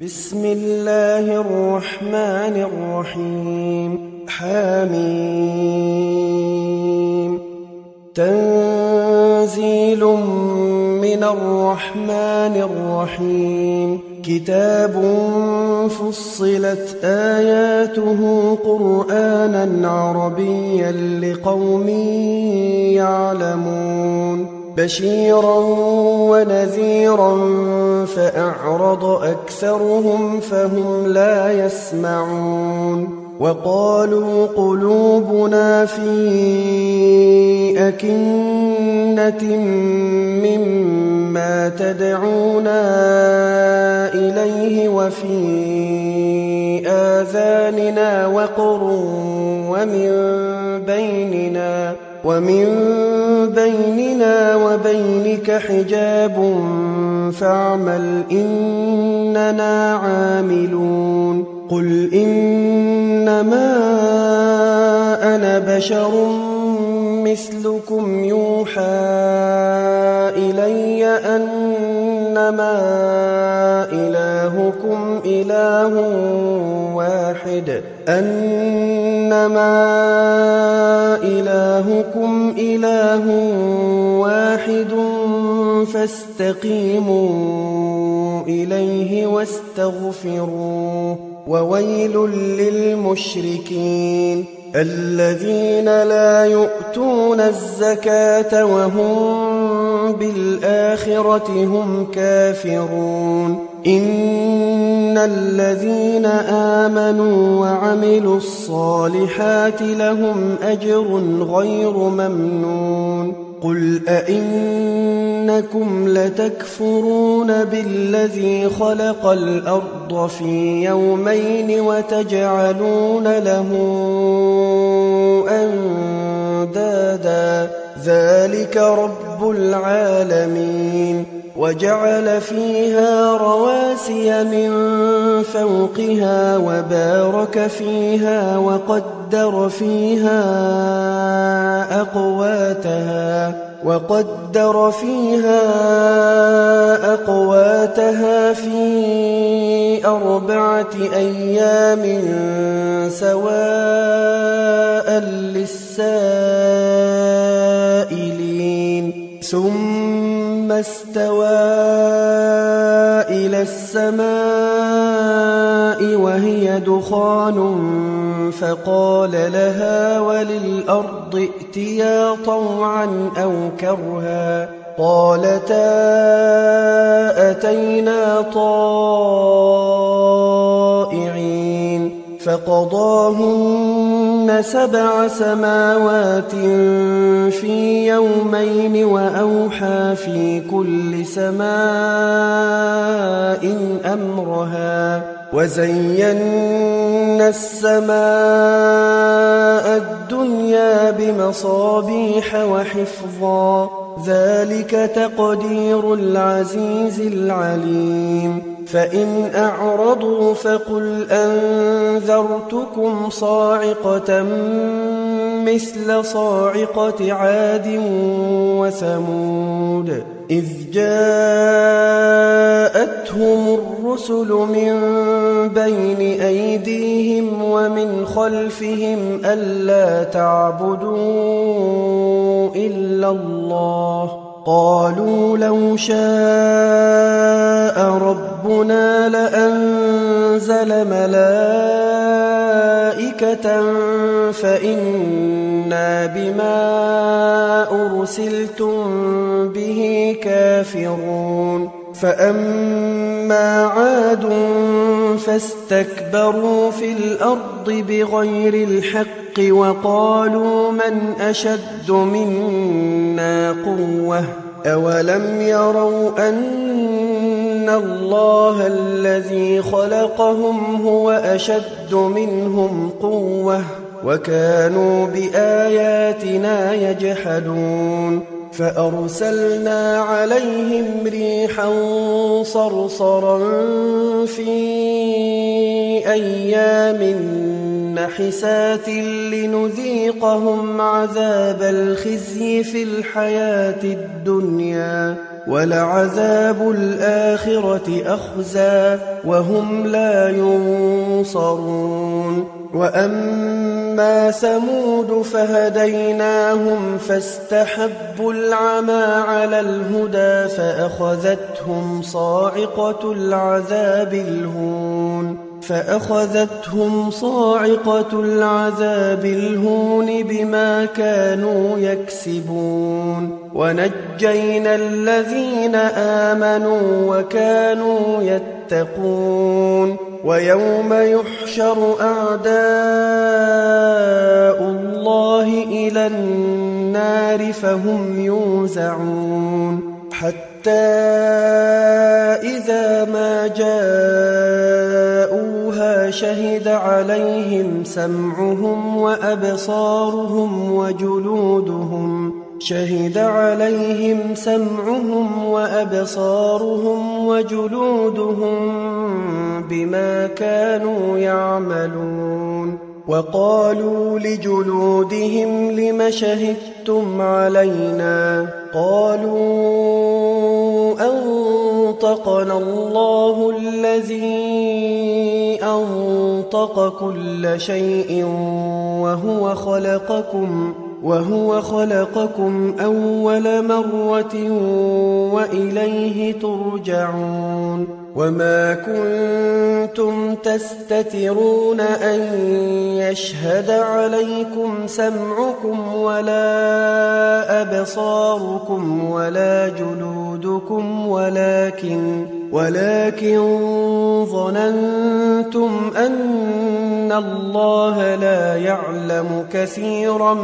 بسم الله الرحمن الرحيم. حميم. تنزيل من الرحمن الرحيم. كتاب فصلت آياته قرآنا عربيا لقوم يعلمون بشيرا ونذيرا فأعرض أكثرهم فهم لا يسمعون وقالوا قلوبنا في أكنة مما تدعونا إليه وفي آذاننا وقر ومن بيننا وبينك حجاب فاعمل إننا عاملون قل إنما أنا بشر مثلكم يوحى إلي أنما إلهكم إله واحد فاستقيموا إليه واستغفروه وويل للمشركين الذين لا يؤتون الزكاة وهم بالآخرة هم كافرون إن الذين آمنوا وعملوا الصالحات لهم أجر غير ممنون قل أئنكم لتكفرون بالذي خلق الأرض في يومين وتجعلون له أندادا ذلك رب العالمين وجعل فيها رواسي من فوقها وبارك فيها وقدر فيها أقواتها في 4 أيام سواء للسائلين ثم استوى إلى السماء وهي دخان فقال لها وللأرض ائتيا طوعا أو كرها قالتا أتينا طائعين فقضاهن 7 سماوات في يومين وأوحى في كل سماء أمرها وزينا السماء الدنيا بمصابيح وحفظا ذلك تقدير العزيز العليم فإن أعرضوا فقل أنذرتكم صاعقة مثل صاعقة عاد وثمود إذ جاءتهم الرسل من بين أيديهم ومن خلفهم ألا تعبدوا إلا الله قالوا لو شاء ربنا لأنزل ملائكة فإنا بما أرسلتم به كافرون فأما عاد فاستكبروا في الأرض بغير الحق وقالوا من أشد منا قوة أولم يروا أن الله الذي خلقهم هو أشد منهم قوة وكانوا بآياتنا يجحدون فأرسلنا عليهم ريحا صرصرا في أيام حسات لنذيقهم عذاب الخزي في الحياة الدنيا ولعذاب الآخرة أخزى وهم لا ينصرون وأما ثمود فهديناهم فاستحبوا العمى على الهدى فأخذتهم صاعقة العذاب الهون بما كانوا يكسبون ونجينا الذين آمنوا وكانوا يتقون ويوم يحشر أعداء الله إلى النار فهم يوزعون حتى إذا ما جاءوها شهد عليهم سمعهم وأبصارهم وجلودهم بما كانوا يعملون وقالوا لجلودهم لم شهدتم علينا قالوا أنطقنا الله الذي أنطق كل شيء وهو خلقكم أول مرة وإليه ترجعون وما كنتم تستترون أن يشهد عليكم سمعكم ولا أبصاركم ولا جلودكم ولكن ظننتم أن الله لا يعلم كثيرا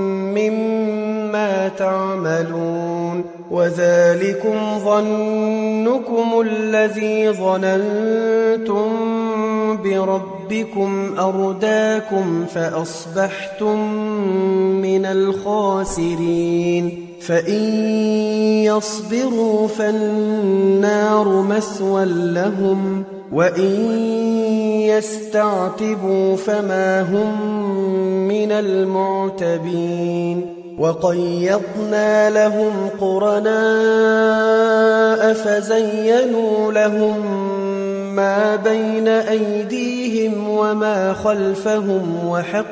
مما تعملون وذلكم ظنكم الذي ظننتم بربكم أرداكم فأصبحتم من الخاسرين فإن يصبروا فالنار مثوى لهم وإن يستعتبوا فما هم من المعتبين وقيضنا لهم قرناء فزينوا لهم ما بين أيديهم وما خلفهم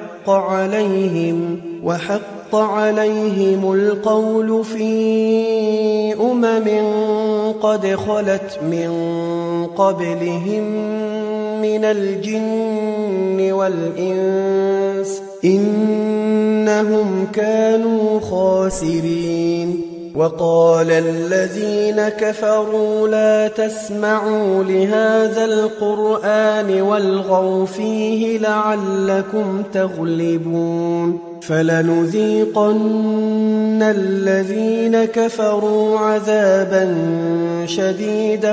وحق عليهم القول في قد خلت من قبلهم من الجن والإنس إنهم كانوا خاسرين وقال الذين كفروا لا تسمعوا لهذا القرآن والغوا فيه لعلكم تغلبون فلنذيقن الذين كفروا عذابا شديدا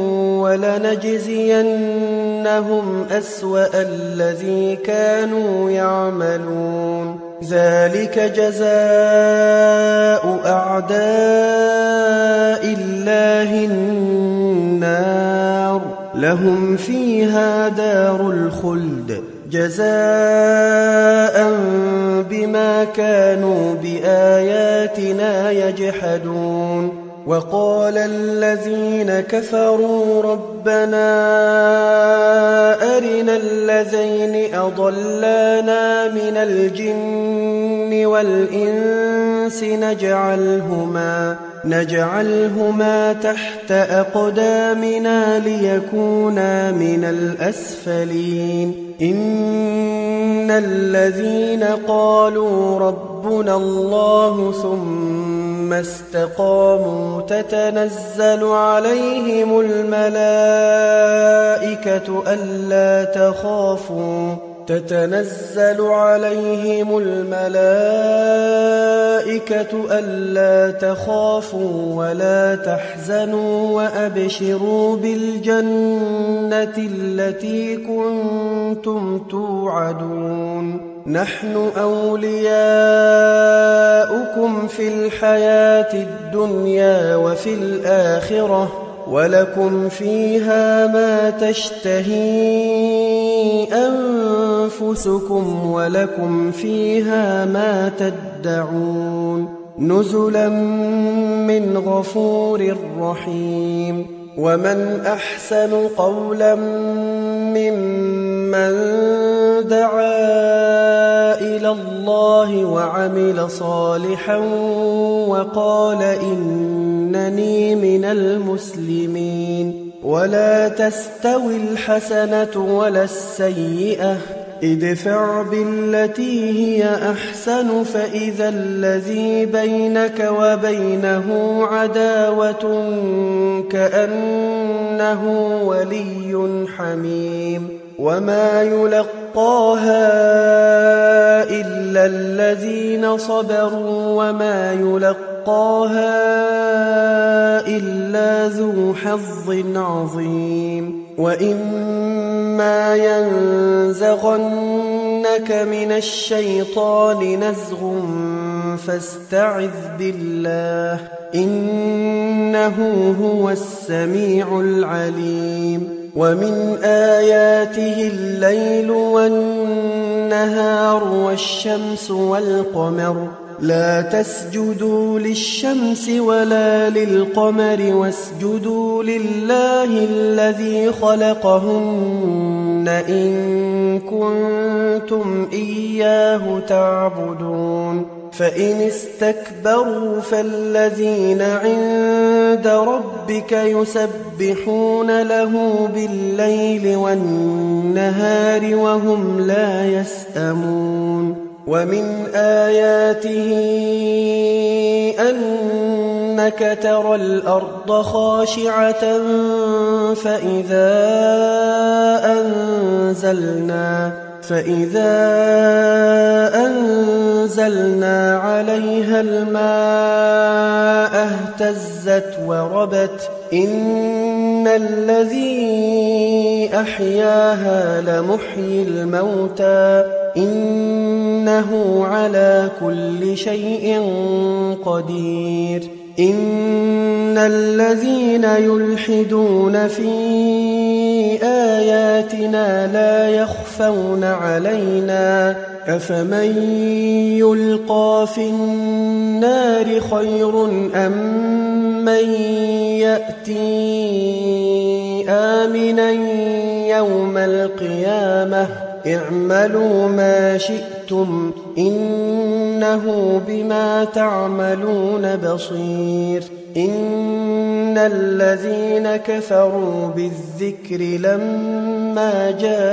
ولنجزينهم أسوأ الذي كانوا يعملون ذلك جزاء أعداء الله النار لهم فيها دار الخلد جزاء بما كانوا بآياتنا يجحدون وقال الذين كفروا ربنا أرنا الذين أضلانا من الجن والإنس نجعلهما تحت أقدامنا ليكونا من الأسفلين إن الذين قالوا ربنا الله ثم استقاموا تتنزل عليهم الملائكة ألا تخافوا ولا تحزنوا وأبشروا بالجنة التي كنتم توعدون نحن أولياؤكم في الحياة الدنيا وفي الآخرة ولكم فيها ما تشتهي أنفسكم ولكم فيها ما تدعون نزلا من غفور رحيم ومن أحسن قولا ممن دعا إلى الله وعمل صالحا وقال إنني من المسلمين ولا تستوي الحسنة ولا السيئة ادفع بالتي هي أحسن فإذا الذي بينك وبينه عداوة كأنه ولي حميم وما يلقاها إلا الذين صبروا وما يلقاها إلا ذو حظ عظيم وإما ينزغنك من الشيطان نزغ فاستعذ بالله إنه هو السميع العليم ومن آياته الليل والنهار والشمس والقمر لا تسجدوا للشمس ولا للقمر واسجدوا لله الذي خلقهن إن كنتم إياه تعبدون فإن استكبروا فالذين عند ربك يسبحون له بالليل والنهار وهم لا يسأمون ومن آياته أنك ترى الأرض خاشعة فإذا أنزلنا عليها الماء اهتزت وربت إن الذي أحياها لمحيي الموتى إنه على كل شيء قدير إن الذين يلحدون في آياتنا لا يخفون علينا أفمن يلقى في النار خير أم من يأتي آمنا يوم القيامة اعملوا ما شئتم إنه بما تعملون بصير إن الذين كفروا بالذكر لما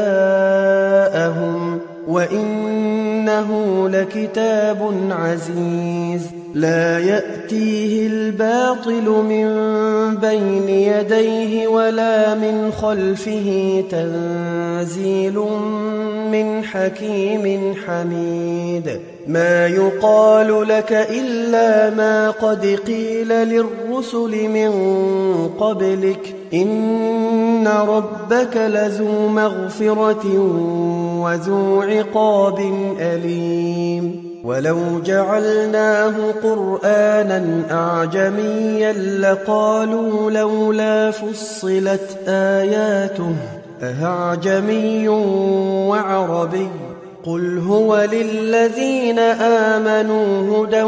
جاءهم وإنه لكتاب عزيز لا يأتيه الباطل من بين يديه ولا من خلفه تنزيل من حكيم حميد ما يقال لك إلا ما قد قيل للرسل من قبلك إن ربك لذو مغفرة وذو عقاب أليم ولو جعلناه قرآنا أعجميا لقالوا لولا فصلت آياته أأعجمي وعربي قل هو للذين آمنوا هدى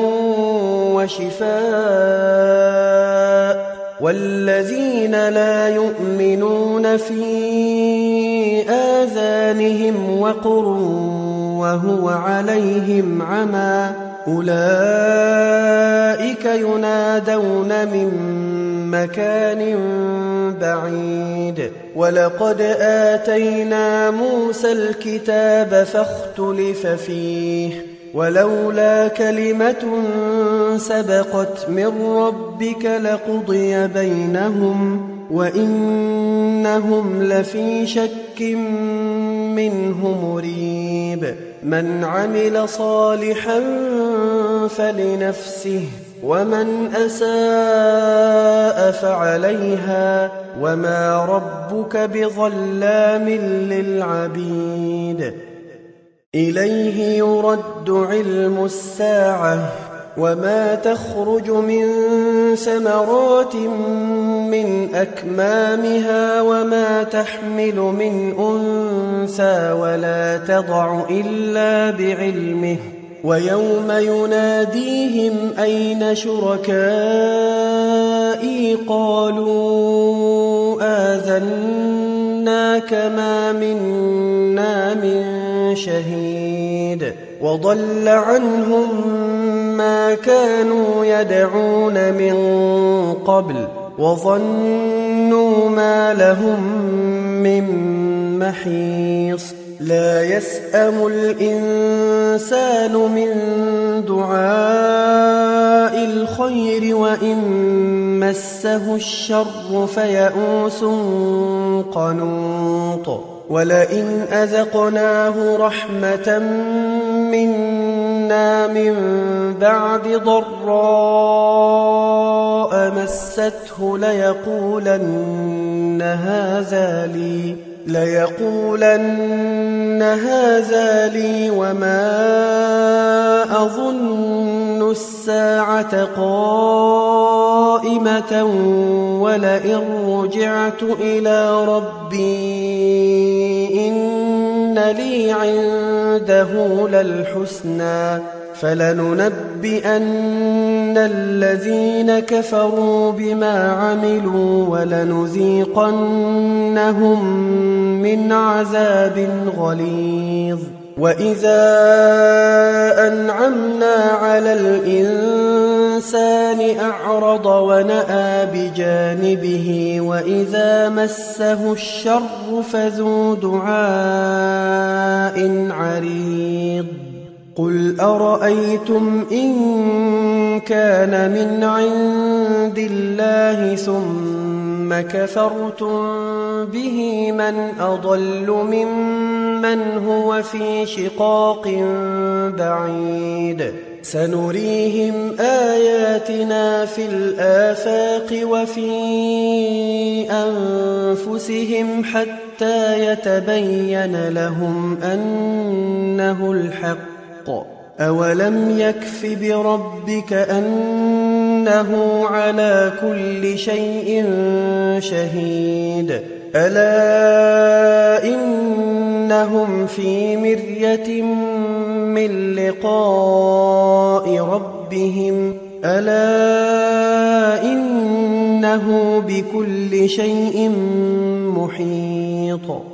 وشفاء والذين لا يؤمنون في آذانهم وقر وهو عليهم عمى أولئك ينادون من مكان بعيد ولقد آتينا موسى الكتاب فاختلف فيه ولولا كلمة سبقت من ربك لقضي بينهم وإنهم لفي شك منه مريب من عمل صالحا فلنفسه ومن أساء فعليها وما ربك بظلام للعبيد إليه يرد علم الساعة وما تخرج من ثمرات من أكمامها وما تحمل من أنثى ولا تضع إلا بعلمه ويوم يناديهم أين شركائي قالوا آذناك ما منا من شهيد وضل عنهم ما كانوا يدعون من قبل وظنوا ما لهم من محيص لا يسأم الإنسان من دعاء الخير وإن مسه الشر فيئوس قنوط ولئن أذقناه رحمة منا من بعد ضراء مسته ليقولن هذا لي وما أظن الساعة قائمة ولئن رجعت إلى ربي إن لي عنده للحسنى فلننبئن الذين كفروا بما عملوا ولنذيقنهم من عذاب غليظ وإذا أنعمنا على الإنسان أعرض ونأى بجانبه وإذا مسه الشر فذو دعاء عريض قل أرأيتم إن كان من عند الله ثم كفرتم به من أضل ممن هو في شقاق بعيد سنريهم آياتنا في الآفاق وفي أنفسهم حتى يتبين لهم أنه الحق أولم يكف بربك أنه على كل شيء شهيد ألا إنهم في مرية من لقاء ربهم ألا إنه بكل شيء محيط